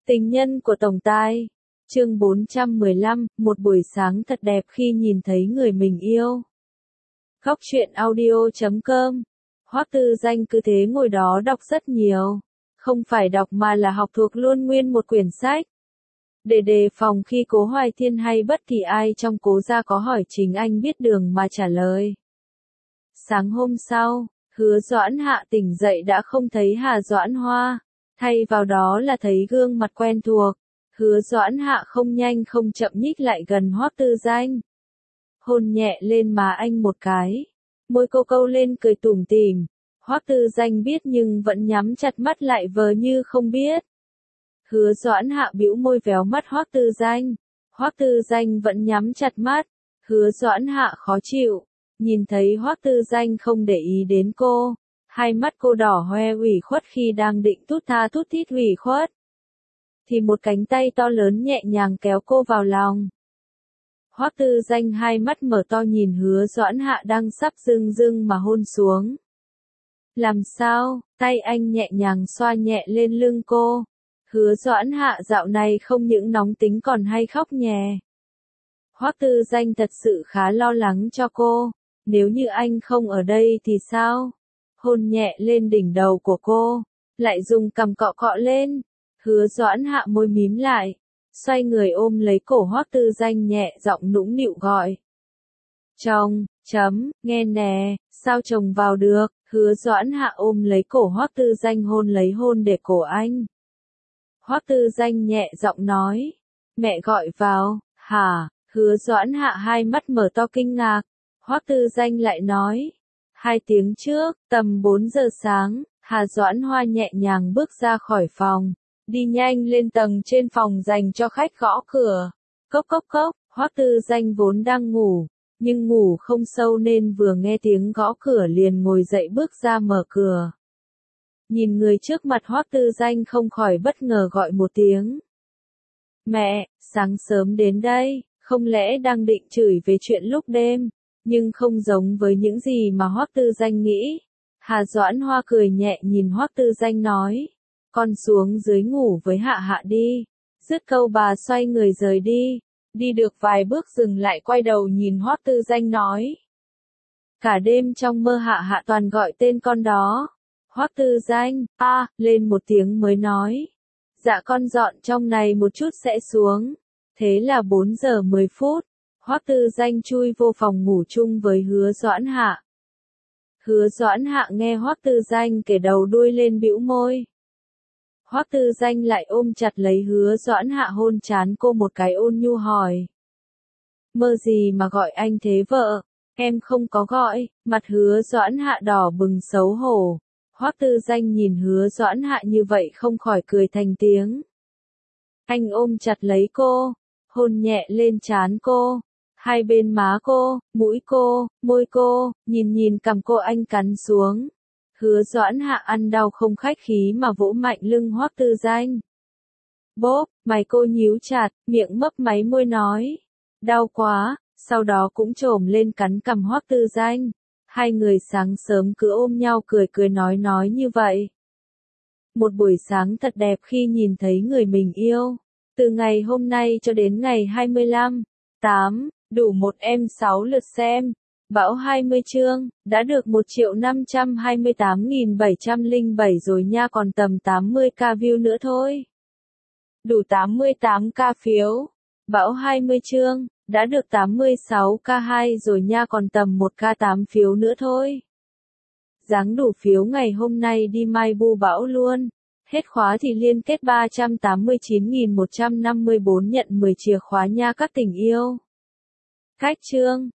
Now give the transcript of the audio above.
Tình nhân của tổng tài. Chương 415, một buổi sáng thật đẹp khi nhìn thấy người mình yêu. Góc truyện audio.com. Hoắc Tư Danh cứ thế ngồi đó đọc rất nhiều. Không phải đọc mà là học thuộc luôn nguyên một quyển sách. Để đề phòng khi Cố Hoài Thiên hay bất kỳ ai trong Cố gia có hỏi chính anh biết đường mà trả lời. Sáng hôm sau, Hứa Doãn Hạ tỉnh dậy đã không thấy Hà Doãn Hoa. Thay vào đó là thấy gương mặt quen thuộc. Hứa Doãn Hạ không nhanh không chậm nhích lại gần Hoắc Tư Danh. Hôn nhẹ lên má anh một cái. Môi cô câu lên cười tủm tỉm. Hoắc Tư Danh biết nhưng vẫn nhắm chặt mắt lại vờ như không biết. Hứa Doãn Hạ bĩu môi véo mắt Hoắc Tư Danh. Hoắc Tư Danh vẫn nhắm chặt mắt. Hứa Doãn Hạ khó chịu. Nhìn thấy Hoắc Tư Danh không để ý đến cô. Hai mắt cô đỏ hoe ủy khuất khi đang định thút tha thút thít ủy khuất. Thì một cánh tay to lớn nhẹ nhàng kéo cô vào lòng. Hoắc Tư Danh hai mắt mở to nhìn Hứa Doãn Hạ đang sắp dưng dưng mà hôn xuống. Làm sao? Tay anh nhẹ nhàng xoa nhẹ lên lưng cô. Hứa Doãn Hạ dạo này không những nóng tính còn hay khóc nhè. Hoắc Tư Danh thật sự khá lo lắng cho cô. Nếu như anh không ở đây thì sao? Hôn nhẹ lên đỉnh đầu của cô, lại dùng cằm cọ cọ lên. Hứa Doãn Hạ môi mím lại, xoay người ôm lấy cổ Hoắc Tư Danh nhẹ giọng nũng nịu gọi. Chồng, nghe nè, sao chồng vào được? Hứa Doãn Hạ ôm lấy cổ Hoắc Tư Danh hôn lấy hôn để cổ anh. Hoắc Tư Danh nhẹ giọng nói, mẹ gọi vào, hả? Hứa Doãn Hạ hai mắt mở to kinh ngạc. Hoắc Tư Danh lại nói. 2 tiếng trước, tầm 4 giờ sáng, Hà Doãn Hoa nhẹ nhàng bước ra khỏi phòng, đi nhanh lên tầng trên phòng dành cho khách gõ cửa. Cốc cốc cốc, Hoắc Tư Danh vốn đang ngủ, nhưng ngủ không sâu nên vừa nghe tiếng gõ cửa liền ngồi dậy bước ra mở cửa. Nhìn người trước mặt Hoắc Tư Danh không khỏi bất ngờ gọi một tiếng. Mẹ, sáng sớm đến đây, không lẽ đang định chửi về chuyện lúc đêm? Nhưng không giống với những gì mà Hoắc Tư Danh nghĩ. Hà Doãn Hoa cười nhẹ nhìn Hoắc Tư Danh nói. Con xuống dưới ngủ với Hạ Hạ đi. Dứt câu bà xoay người rời đi. Đi được vài bước dừng lại quay đầu nhìn Hoắc Tư Danh nói. Cả đêm trong mơ Hạ Hạ toàn gọi tên con đó. Hoắc Tư Danh, lên một tiếng mới nói. Dạ con dọn trong này một chút sẽ xuống. Thế là 4 giờ 10 phút. Hoắc Tư Danh chui vô phòng ngủ chung với Hứa Doãn Hạ. Hứa Doãn Hạ nghe Hoắc Tư Danh kể đầu đuôi lên bĩu môi. Hoắc Tư Danh lại ôm chặt lấy Hứa Doãn Hạ hôn trán cô một cái ôn nhu hỏi. Mơ gì mà gọi anh thế vợ? Em không có gọi. Mặt Hứa Doãn Hạ đỏ bừng xấu hổ. Hoắc Tư Danh nhìn Hứa Doãn Hạ như vậy không khỏi cười thành tiếng. Anh ôm chặt lấy cô, hôn nhẹ lên trán cô. Hai bên má cô, mũi cô, môi cô, nhìn cằm cô anh cắn xuống. Hứa Doãn Hạ ăn đau không khách khí mà vỗ mạnh lưng Hoắc Tư Danh. Bốp, mày cô nhíu chặt, miệng mấp máy môi nói. Đau quá, sau đó cũng chồm lên cắn cằm Hoắc Tư Danh. Hai người sáng sớm cứ ôm nhau cười nói như vậy. Một buổi sáng thật đẹp khi nhìn thấy người mình yêu. Từ ngày hôm nay cho đến ngày 25/8. Đủ 1M6 lượt xem, bão 20 chương, đã được 1.528.707 rồi nha còn tầm 80k view nữa thôi. Đủ 88k phiếu, bão 20 chương, đã được 86k2 rồi nha còn tầm 1k8 phiếu nữa thôi. Giáng đủ phiếu ngày hôm nay đi mai bu bão luôn. Hết khóa thì liên kết 389.154 nhận 10 chìa khóa nha các tình yêu. Cách chương